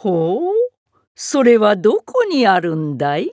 ほう、それはどこにあるんだい？